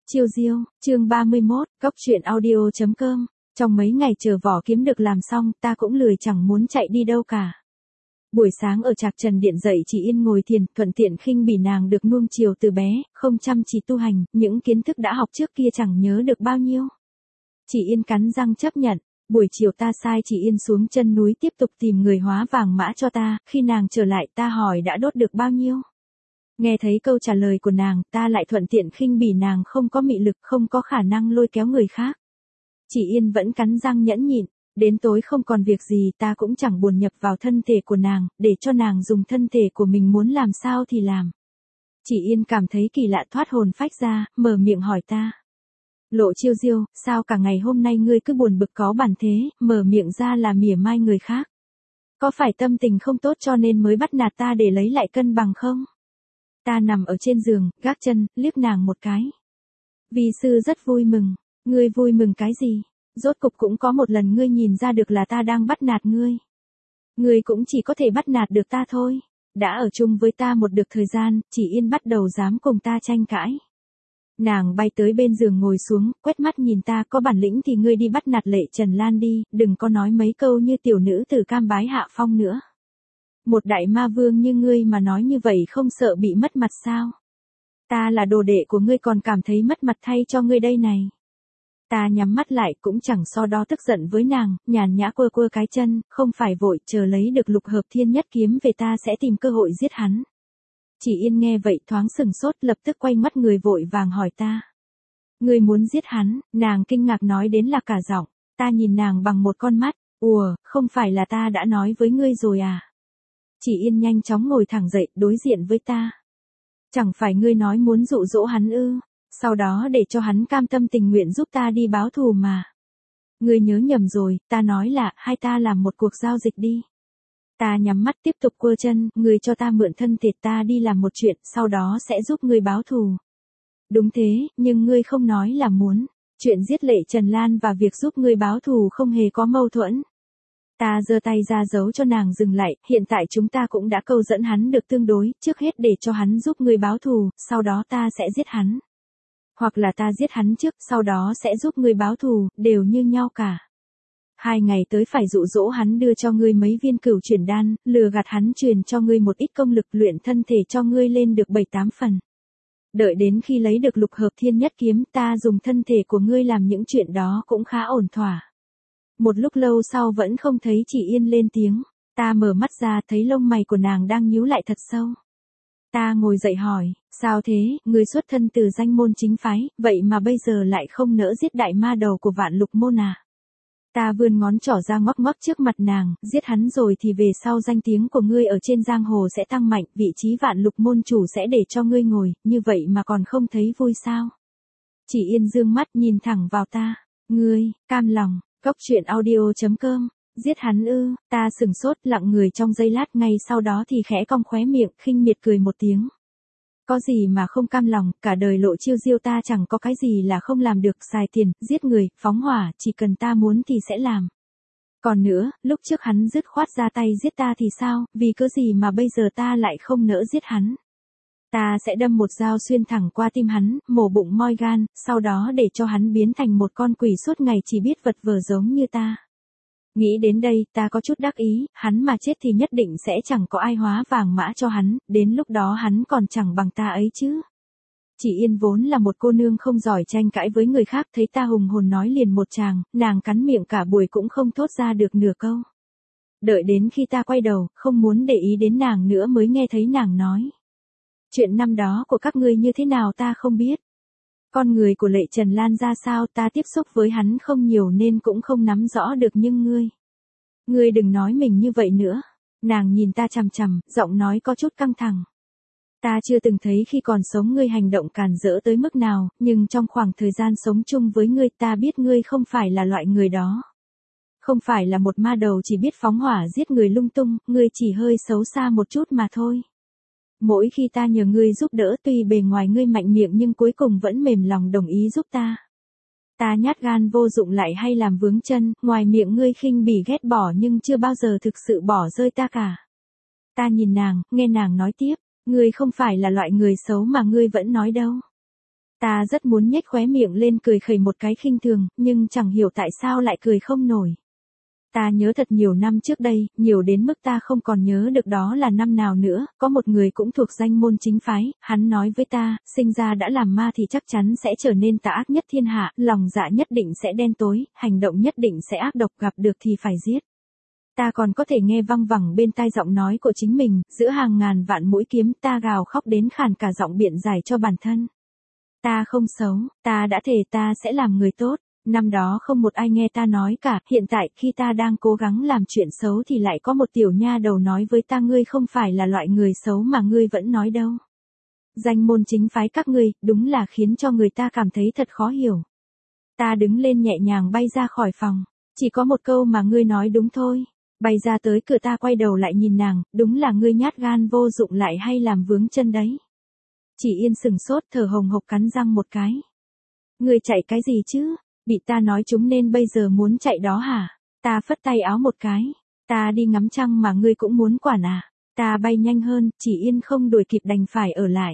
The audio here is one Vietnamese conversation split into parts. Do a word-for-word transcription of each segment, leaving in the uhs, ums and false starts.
Chiêu diêu, chương ba mươi mốt, cốc truyện audio chấm com. Trong mấy ngày chờ vỏ kiếm được làm xong, ta cũng lười chẳng muốn chạy đi đâu cả. Buổi sáng ở Trạc Trần Điện dậy chỉ yên ngồi thiền, thuận tiện khinh bỉ nàng được nuông chiều từ bé, không chăm chỉ tu hành, những kiến thức đã học trước kia chẳng nhớ được bao nhiêu. Chỉ yên cắn răng chấp nhận. Buổi chiều ta sai chỉ yên xuống chân núi tiếp tục tìm người hóa vàng mã cho ta, khi nàng trở lại ta hỏi đã đốt được bao nhiêu. Nghe thấy câu trả lời của nàng, ta lại thuận tiện khinh bỉ nàng không có mị lực, không có khả năng lôi kéo người khác. Chỉ yên vẫn cắn răng nhẫn nhịn, đến tối không còn việc gì ta cũng chẳng buồn nhập vào thân thể của nàng, để cho nàng dùng thân thể của mình muốn làm sao thì làm. Chỉ yên cảm thấy kỳ lạ thoát hồn phách ra, mở miệng hỏi ta. Lộ Chiêu diêu, sao cả ngày hôm nay ngươi cứ buồn bực có bản thế, mở miệng ra là mỉa mai người khác. Có phải tâm tình không tốt cho nên mới bắt nạt ta để lấy lại cân bằng không? Ta nằm ở trên giường, gác chân, liếc nàng một cái. Vi sư rất vui mừng. Ngươi vui mừng cái gì? Rốt cục cũng có một lần ngươi nhìn ra được là ta đang bắt nạt ngươi. Ngươi cũng chỉ có thể bắt nạt được ta thôi. Đã ở chung với ta một được thời gian, chỉ yên bắt đầu dám cùng ta tranh cãi. Nàng bay tới bên giường ngồi xuống, quét mắt nhìn ta, có bản lĩnh thì ngươi đi bắt nạt Lệ Trần Lan đi, đừng có nói mấy câu như tiểu nữ tử cam bái hạ phong nữa. Một đại ma vương như ngươi mà nói như vậy không sợ bị mất mặt sao? Ta là đồ đệ của ngươi còn cảm thấy mất mặt thay cho ngươi đây này. Ta nhắm mắt lại cũng chẳng so đo tức giận với nàng, nhàn nhã quơ quơ cái chân, không phải vội, chờ lấy được lục hợp thiên nhất kiếm về ta sẽ tìm cơ hội giết hắn. Chỉ yên nghe vậy thoáng sừng sốt lập tức quay mắt người vội vàng hỏi ta. Ngươi muốn giết hắn, nàng kinh ngạc nói đến là cả giọng, ta nhìn nàng bằng một con mắt, ùa, không phải là ta đã nói với ngươi rồi à? Chỉ yên nhanh chóng ngồi thẳng dậy, đối diện với ta. Chẳng phải ngươi nói muốn dụ dỗ hắn ư, sau đó để cho hắn cam tâm tình nguyện giúp ta đi báo thù mà. Ngươi nhớ nhầm rồi, ta nói là, hai ta làm một cuộc giao dịch đi. Ta nhắm mắt tiếp tục quơ chân, ngươi cho ta mượn thân thể ta đi làm một chuyện, sau đó sẽ giúp ngươi báo thù. Đúng thế, nhưng ngươi không nói là muốn. Chuyện giết Lệ Trần Lan và việc giúp ngươi báo thù không hề có mâu thuẫn. Ta giơ tay ra giấu cho nàng dừng lại, hiện tại chúng ta cũng đã câu dẫn hắn được tương đối, trước hết để cho hắn giúp ngươi báo thù, sau đó ta sẽ giết hắn. Hoặc là ta giết hắn trước, sau đó sẽ giúp ngươi báo thù, đều như nhau cả. Hai ngày tới phải dụ dỗ hắn đưa cho ngươi mấy viên cửu chuyển đan, lừa gạt hắn truyền cho ngươi một ít công lực luyện thân thể cho ngươi lên được bảy tám phần. Đợi đến khi lấy được lục hợp thiên nhất kiếm ta dùng thân thể của ngươi làm những chuyện đó cũng khá ổn thỏa. Một lúc lâu sau vẫn không thấy chỉ yên lên tiếng, ta mở mắt ra thấy lông mày của nàng đang nhíu lại thật sâu. Ta ngồi dậy hỏi, sao thế, ngươi xuất thân từ danh môn chính phái, vậy mà bây giờ lại không nỡ giết đại ma đầu của Vạn Lục môn à? Ta vươn ngón trỏ ra ngoắc ngoắc trước mặt nàng, giết hắn rồi thì về sau danh tiếng của ngươi ở trên giang hồ sẽ tăng mạnh, vị trí Vạn Lục môn chủ sẽ để cho ngươi ngồi, như vậy mà còn không thấy vui sao? Chỉ yên dương mắt nhìn thẳng vào ta, ngươi, cam lòng. Cốc truyện audio chấm com, giết hắn ư, ta sừng sốt lặng người trong giây lát ngay sau đó thì khẽ cong khóe miệng, khinh miệt cười một tiếng. Có gì mà không cam lòng, cả đời Lộ Chiêu diêu ta chẳng có cái gì là không làm được, xài tiền, giết người, phóng hỏa, chỉ cần ta muốn thì sẽ làm. Còn nữa, lúc trước hắn dứt khoát ra tay giết ta thì sao, vì cớ gì mà bây giờ ta lại không nỡ giết hắn. Ta sẽ đâm một dao xuyên thẳng qua tim hắn, mổ bụng moi gan, sau đó để cho hắn biến thành một con quỷ suốt ngày chỉ biết vật vờ giống như ta. Nghĩ đến đây, ta có chút đắc ý, hắn mà chết thì nhất định sẽ chẳng có ai hóa vàng mã cho hắn, đến lúc đó hắn còn chẳng bằng ta ấy chứ. Chỉ yên vốn là một cô nương không giỏi tranh cãi với người khác, thấy ta hùng hồn nói liền một tràng, nàng cắn miệng cả buổi cũng không thốt ra được nửa câu. Đợi đến khi ta quay đầu, không muốn để ý đến nàng nữa mới nghe thấy nàng nói. Chuyện năm đó của các ngươi như thế nào ta không biết. Con người của Lệ Trần Lan ra sao ta tiếp xúc với hắn không nhiều nên cũng không nắm rõ được nhưng ngươi. Ngươi đừng nói mình như vậy nữa. Nàng nhìn ta chằm chằm, giọng nói có chút căng thẳng. Ta chưa từng thấy khi còn sống ngươi hành động càn rỡ tới mức nào, nhưng trong khoảng thời gian sống chung với ngươi ta biết ngươi không phải là loại người đó. Không phải là một ma đầu chỉ biết phóng hỏa giết người lung tung, ngươi chỉ hơi xấu xa một chút mà thôi. Mỗi khi ta nhờ ngươi giúp đỡ tuy bề ngoài ngươi mạnh miệng nhưng cuối cùng vẫn mềm lòng đồng ý giúp ta. Ta nhát gan vô dụng lại hay làm vướng chân, ngoài miệng ngươi khinh bỉ ghét bỏ nhưng chưa bao giờ thực sự bỏ rơi ta cả. Ta nhìn nàng, nghe nàng nói tiếp, ngươi không phải là loại người xấu mà ngươi vẫn nói đâu. Ta rất muốn nhếch khóe miệng lên cười khẩy một cái khinh thường, nhưng chẳng hiểu tại sao lại cười không nổi. Ta nhớ thật nhiều năm trước đây, nhiều đến mức ta không còn nhớ được đó là năm nào nữa, có một người cũng thuộc danh môn chính phái, hắn nói với ta, sinh ra đã làm ma thì chắc chắn sẽ trở nên tà ác nhất thiên hạ, lòng dạ nhất định sẽ đen tối, hành động nhất định sẽ ác độc, gặp được thì phải giết. Ta còn có thể nghe văng vẳng bên tai giọng nói của chính mình, giữa hàng ngàn vạn mũi kiếm, ta gào khóc đến khàn cả giọng biện giải cho bản thân. Ta không xấu, ta đã thề ta sẽ làm người tốt. Năm đó không một ai nghe ta nói cả, hiện tại khi ta đang cố gắng làm chuyện xấu thì lại có một tiểu nha đầu nói với ta, ngươi không phải là loại người xấu mà ngươi vẫn nói đâu. Danh môn chính phái các ngươi, đúng là khiến cho người ta cảm thấy thật khó hiểu. Ta đứng lên nhẹ nhàng bay ra khỏi phòng, chỉ có một câu mà ngươi nói đúng thôi. Bay ra tới cửa ta quay đầu lại nhìn nàng, đúng là ngươi nhát gan vô dụng lại hay làm vướng chân đấy. Chỉ Yên sừng sốt thở hồng hộc cắn răng một cái. Ngươi chạy cái gì chứ? Bị ta nói chúng nên bây giờ muốn chạy đó hả? Ta phất tay áo một cái. Ta đi ngắm trăng mà ngươi cũng muốn quản à? Ta bay nhanh hơn, Chỉ Yên không đuổi kịp đành phải ở lại.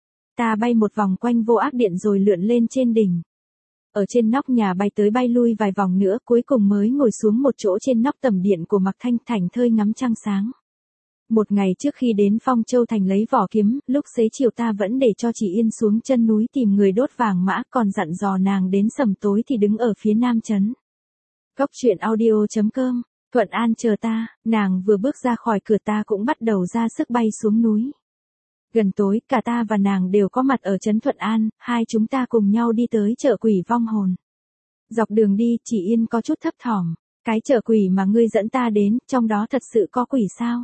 Ta bay một vòng quanh Vô Ác Điện rồi lượn lên trên đỉnh. Ở trên nóc nhà bay tới bay lui vài vòng nữa, cuối cùng mới ngồi xuống một chỗ trên nóc tầm điện của Mạc Thanh, thảnh thơi ngắm trăng sáng. Một ngày trước khi đến Phong Châu Thành lấy vỏ kiếm, lúc xế chiều ta vẫn để cho Chỉ Yên xuống chân núi tìm người đốt vàng mã, còn dặn dò nàng đến sầm tối thì đứng ở phía nam trấn. Góc truyện audio chấm com, Thuận An chờ ta, nàng vừa bước ra khỏi cửa ta cũng bắt đầu ra sức bay xuống núi. Gần tối, cả ta và nàng đều có mặt ở trấn Thuận An, hai chúng ta cùng nhau đi tới chợ quỷ vong hồn. Dọc đường đi, Chỉ Yên có chút thấp thỏm, cái chợ quỷ mà ngươi dẫn ta đến, trong đó thật sự có quỷ sao?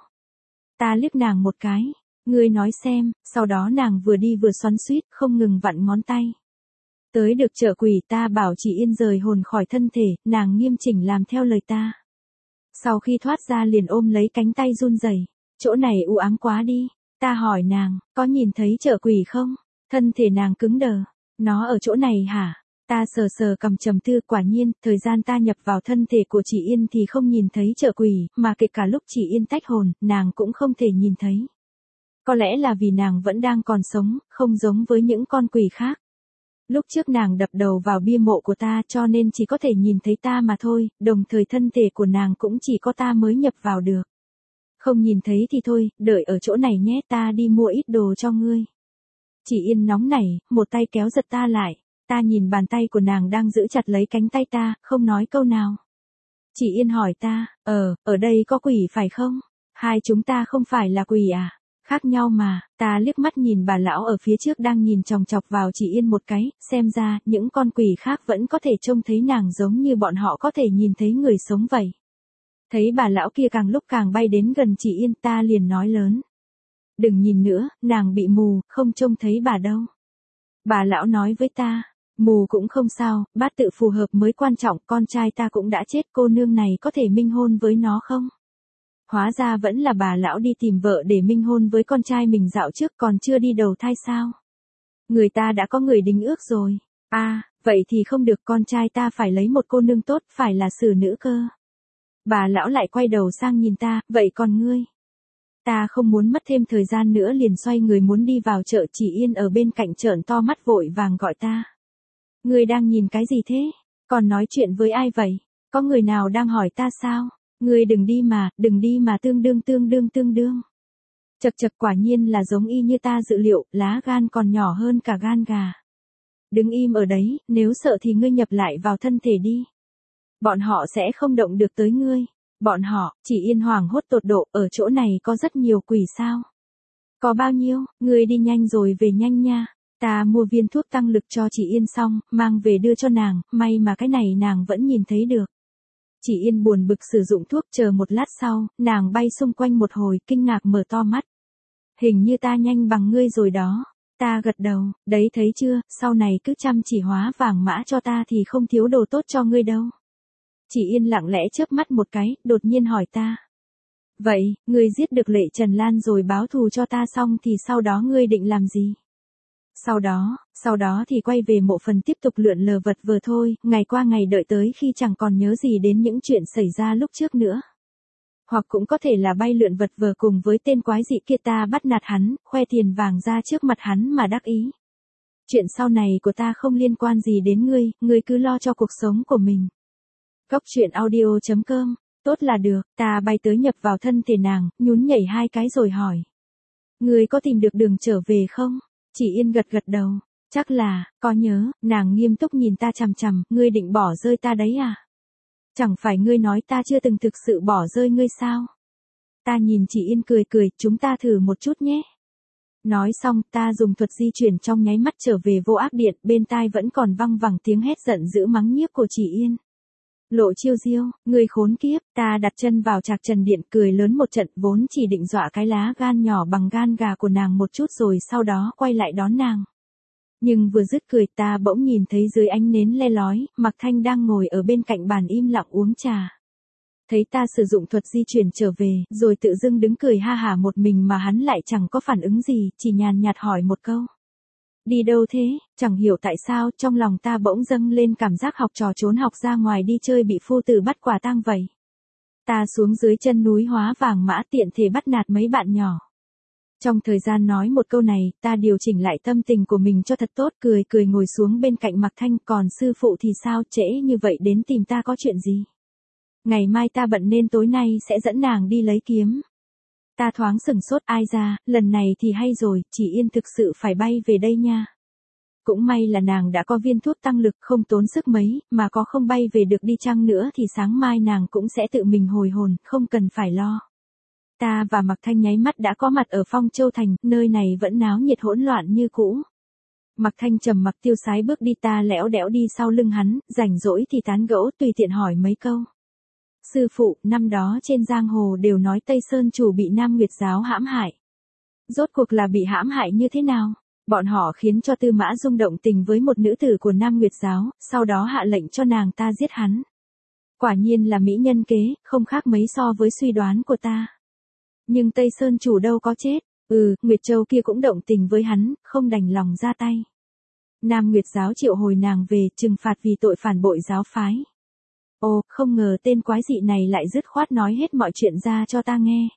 Ta liếc nàng một cái, ngươi nói xem, sau đó nàng vừa đi vừa xoắn xuýt, không ngừng vặn ngón tay. Tới được chợ quỷ ta bảo Chỉ Yên rời hồn khỏi thân thể, nàng nghiêm chỉnh làm theo lời ta. Sau khi thoát ra liền ôm lấy cánh tay run rẩy, chỗ này u ám quá đi. Ta hỏi nàng, có nhìn thấy chợ quỷ không? Thân thể nàng cứng đờ, nó ở chỗ này hả? Ta sờ sờ cầm trầm tư, quả nhiên, thời gian ta nhập vào thân thể của Chỉ Yên thì không nhìn thấy chợ quỷ, mà kể cả lúc Chỉ Yên tách hồn, nàng cũng không thể nhìn thấy. Có lẽ là vì nàng vẫn đang còn sống, không giống với những con quỷ khác. Lúc trước nàng đập đầu vào bia mộ của ta cho nên chỉ có thể nhìn thấy ta mà thôi, đồng thời thân thể của nàng cũng chỉ có ta mới nhập vào được. Không nhìn thấy thì thôi, đợi ở chỗ này nhé, ta đi mua ít đồ cho ngươi. Chỉ Yên nóng nảy, một tay kéo giật ta lại. Ta nhìn bàn tay của nàng đang giữ chặt lấy cánh tay ta, không nói câu nào. Chỉ Yên hỏi ta, ờ, ở đây có quỷ phải không? Hai chúng ta không phải là quỷ à? Khác nhau mà. Ta liếc mắt nhìn bà lão ở phía trước đang nhìn chòng chọc vào Chỉ Yên một cái, xem ra, những con quỷ khác vẫn có thể trông thấy nàng giống như bọn họ có thể nhìn thấy người sống vậy. Thấy bà lão kia càng lúc càng bay đến gần Chỉ Yên, ta liền nói lớn. Đừng nhìn nữa, nàng bị mù, không trông thấy bà đâu. Bà lão nói với ta, mù cũng không sao, bát tự phù hợp mới quan trọng, con trai ta cũng đã chết, cô nương này có thể minh hôn với nó không? Hóa ra vẫn là bà lão đi tìm vợ để minh hôn với con trai mình dạo trước, còn chưa đi đầu thai sao? Người ta đã có người đính ước rồi. À, vậy thì không được, con trai ta phải lấy một cô nương tốt, phải là xử nữ cơ. Bà lão lại quay đầu sang nhìn ta, vậy còn ngươi? Ta không muốn mất thêm thời gian nữa liền xoay người muốn đi vào chợ. Chỉ Yên ở bên cạnh trợn to mắt vội vàng gọi ta. Ngươi đang nhìn cái gì thế? Còn nói chuyện với ai vậy? Có người nào đang hỏi ta sao? Ngươi đừng đi mà, đừng đi mà, tương đương tương đương tương đương. Chật chật, quả nhiên là giống y như ta dự liệu, lá gan còn nhỏ hơn cả gan gà. Đứng im ở đấy, nếu sợ thì ngươi nhập lại vào thân thể đi. Bọn họ sẽ không động được tới ngươi. Bọn họ, Chỉ Yên hoảng hốt tột độ, ở chỗ này có rất nhiều quỷ sao? Có bao nhiêu, ngươi đi nhanh rồi về nhanh nha. Ta mua viên thuốc tăng lực cho Chỉ Yên xong, mang về đưa cho nàng, may mà cái này nàng vẫn nhìn thấy được. Chỉ Yên buồn bực sử dụng thuốc, chờ một lát sau, nàng bay xung quanh một hồi, kinh ngạc mở to mắt. Hình như ta nhanh bằng ngươi rồi đó. Ta gật đầu, đấy thấy chưa, sau này cứ chăm chỉ hóa vàng mã cho ta thì không thiếu đồ tốt cho ngươi đâu. Chỉ Yên lặng lẽ chớp mắt một cái, đột nhiên hỏi ta. Vậy, ngươi giết được Lệ Trần Lan rồi báo thù cho ta xong thì sau đó ngươi định làm gì? Sau đó, sau đó thì quay về mộ phần tiếp tục lượn lờ vật vờ thôi, ngày qua ngày đợi tới khi chẳng còn nhớ gì đến những chuyện xảy ra lúc trước nữa. Hoặc cũng có thể là bay lượn vật vờ cùng với tên quái dị kia, ta bắt nạt hắn, khoe tiền vàng ra trước mặt hắn mà đắc ý. Chuyện sau này của ta không liên quan gì đến ngươi, ngươi cứ lo cho cuộc sống của mình. Cốc truyện audio chấm com, tốt là được, ta bay tới nhập vào thân thể nàng, nhún nhảy hai cái rồi hỏi. Ngươi có tìm được đường trở về không? Chỉ Yên gật gật đầu, chắc là, có nhớ, nàng nghiêm túc nhìn ta chằm chằm, ngươi định bỏ rơi ta đấy à? Chẳng phải ngươi nói ta chưa từng thực sự bỏ rơi ngươi sao? Ta nhìn Chỉ Yên cười cười, chúng ta thử một chút nhé. Nói xong, ta dùng thuật di chuyển trong nháy mắt trở về vô ác điện, bên tai vẫn còn văng vẳng tiếng hét giận dữ mắng nhiếc của Chỉ Yên. Lộ Chiêu Diêu, ngươi khốn kiếp, ta đặt chân vào trạc trần điện cười lớn một trận, vốn chỉ định dọa cái lá gan nhỏ bằng gan gà của nàng một chút rồi sau đó quay lại đón nàng. Nhưng vừa dứt cười ta bỗng nhìn thấy dưới ánh nến le lói, Mạc Thanh đang ngồi ở bên cạnh bàn im lặng uống trà. Thấy ta sử dụng thuật di chuyển trở về, rồi tự dưng đứng cười ha hả một mình mà hắn lại chẳng có phản ứng gì, chỉ nhàn nhạt hỏi một câu. Đi đâu thế? Chẳng hiểu tại sao, trong lòng ta bỗng dâng lên cảm giác học trò trốn học ra ngoài đi chơi bị phu tử bắt quả tang vậy. Ta xuống dưới chân núi Hóa Vàng Mã tiện thể bắt nạt mấy bạn nhỏ. Trong thời gian nói một câu này, ta điều chỉnh lại tâm tình của mình cho thật tốt, cười cười ngồi xuống bên cạnh Mạc Thanh, còn sư phụ thì sao, trễ như vậy đến tìm ta có chuyện gì? Ngày mai ta bận nên tối nay sẽ dẫn nàng đi lấy kiếm. Ta thoáng sừng sốt, ai ra, lần này thì hay rồi, Chỉ Yên thực sự phải bay về đây nha. Cũng may là nàng đã có viên thuốc tăng lực không tốn sức mấy, mà có không bay về được đi chăng nữa thì sáng mai nàng cũng sẽ tự mình hồi hồn, không cần phải lo. Ta và Mạc Thanh nháy mắt đã có mặt ở Phong Châu Thành, nơi này vẫn náo nhiệt hỗn loạn như cũ. Mạc Thanh trầm mặc tiêu sái bước đi, ta lẽo đẽo đi sau lưng hắn, rảnh rỗi thì tán gẫu tùy tiện hỏi mấy câu. Sư phụ, năm đó trên giang hồ đều nói Tây Sơn chủ bị Nam Nguyệt giáo hãm hại. Rốt cuộc là bị hãm hại như thế nào? Bọn họ khiến cho Tư Mã Dung động tình với một nữ tử của Nam Nguyệt giáo, sau đó hạ lệnh cho nàng ta giết hắn. Quả nhiên là mỹ nhân kế, không khác mấy so với suy đoán của ta. Nhưng Tây Sơn chủ đâu có chết, ừ, Nguyệt Châu kia cũng động tình với hắn, không đành lòng ra tay. Nam Nguyệt giáo triệu hồi nàng về, trừng phạt vì tội phản bội giáo phái. Ồ, không ngờ tên quái dị này lại dứt khoát nói hết mọi chuyện ra cho ta nghe.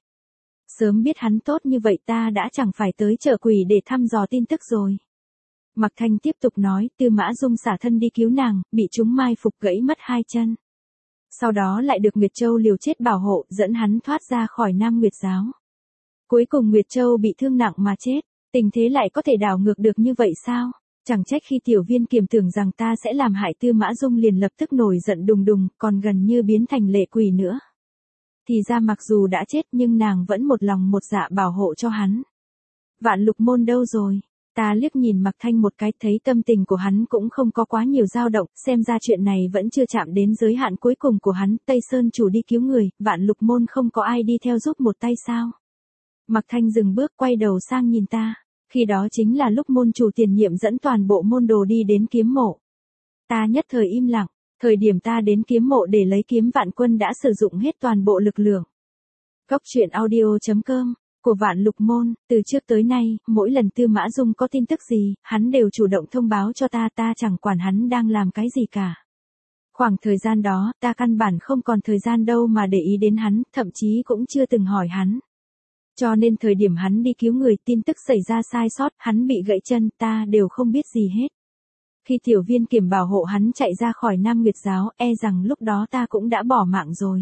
Sớm biết hắn tốt như vậy ta đã chẳng phải tới chợ quỷ để thăm dò tin tức rồi. Mạc Thanh tiếp tục nói, Tư Mã Dung xả thân đi cứu nàng, bị chúng mai phục gãy mất hai chân. Sau đó lại được Nguyệt Châu liều chết bảo hộ, dẫn hắn thoát ra khỏi Nam Nguyệt giáo. Cuối cùng Nguyệt Châu bị thương nặng mà chết, tình thế lại có thể đảo ngược được như vậy sao? Chẳng trách khi Tiểu Viên Kiềm tưởng rằng ta sẽ làm hại Tư Mã Dung liền lập tức nổi giận đùng đùng, còn gần như biến thành lệ quỷ nữa. Thì ra mặc dù đã chết nhưng nàng vẫn một lòng một dạ bảo hộ cho hắn. Vạn Lục Môn đâu rồi? Ta liếc nhìn Mạc Thanh một cái, thấy tâm tình của hắn cũng không có quá nhiều dao động, xem ra chuyện này vẫn chưa chạm đến giới hạn cuối cùng của hắn. Tây Sơn chủ đi cứu người, Vạn Lục Môn không có ai đi theo giúp một tay sao? Mạc Thanh dừng bước quay đầu sang nhìn ta. Khi đó chính là lúc môn chủ tiền nhiệm dẫn toàn bộ môn đồ đi đến kiếm mộ. Ta nhất thời im lặng, thời điểm ta đến kiếm mộ để lấy kiếm Vạn Quân đã sử dụng hết toàn bộ lực lượng. Cốc truyện audio chấm com, của Vạn Lục Môn, từ trước tới nay, mỗi lần Tư Mã Dung có tin tức gì, hắn đều chủ động thông báo cho ta, ta chẳng quản hắn đang làm cái gì cả. Khoảng thời gian đó, ta căn bản không còn thời gian đâu mà để ý đến hắn, thậm chí cũng chưa từng hỏi hắn. Cho nên thời điểm hắn đi cứu người, tin tức xảy ra sai sót, hắn bị gãy chân, ta đều không biết gì hết. Khi Tiểu Viên Kiềm bảo hộ hắn chạy ra khỏi Nam Nguyệt giáo, e rằng lúc đó ta cũng đã bỏ mạng rồi.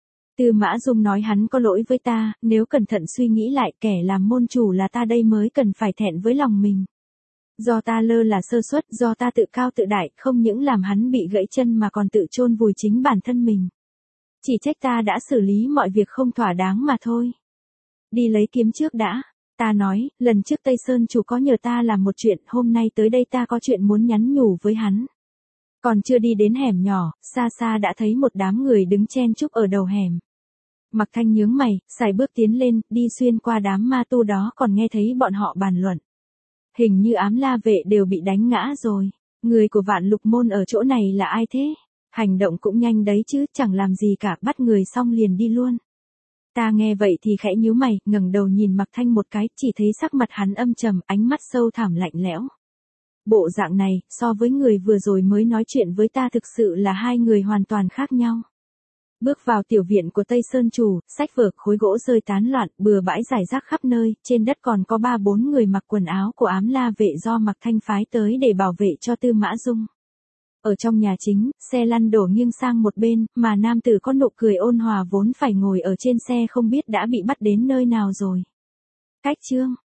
Tư Mã Dung nói hắn có lỗi với ta, nếu cẩn thận suy nghĩ lại, kẻ làm môn chủ là ta đây mới cần phải thẹn với lòng mình. Do ta lơ là sơ suất, do ta tự cao tự đại, không những làm hắn bị gãy chân mà còn tự chôn vùi chính bản thân mình. Chỉ trách ta đã xử lý mọi việc không thỏa đáng mà thôi. Đi lấy kiếm trước đã. Ta nói, lần trước Tây Sơn chủ có nhờ ta làm một chuyện, hôm nay tới đây ta có chuyện muốn nhắn nhủ với hắn. Còn chưa đi đến hẻm nhỏ, xa xa đã thấy một đám người đứng chen chúc ở đầu hẻm. Mạc Thanh nhướng mày, sải bước tiến lên, đi xuyên qua đám ma tu đó, còn nghe thấy bọn họ bàn luận. Hình như Ám La vệ đều bị đánh ngã rồi. Người của Vạn Lục Môn ở chỗ này là ai thế? Hành động cũng nhanh đấy chứ, chẳng làm gì cả, bắt người xong liền đi luôn. Ta nghe vậy thì khẽ nhíu mày, ngẩng đầu nhìn Mạc Thanh một cái, chỉ thấy sắc mặt hắn âm trầm, ánh mắt sâu thẳm lạnh lẽo. Bộ dạng này, so với người vừa rồi mới nói chuyện với ta thực sự là hai người hoàn toàn khác nhau. Bước vào tiểu viện của Tây Sơn Chủ, sách vở khối gỗ rơi tán loạn, bừa bãi rải rác khắp nơi, trên đất còn có ba bốn người mặc quần áo của ám la vệ do Mạc Thanh phái tới để bảo vệ cho Tư Mã Dung. Ở trong nhà chính, xe lăn đổ nghiêng sang một bên, mà nam tử có nụ cười ôn hòa vốn phải ngồi ở trên xe không biết đã bị bắt đến nơi nào rồi. Cách chương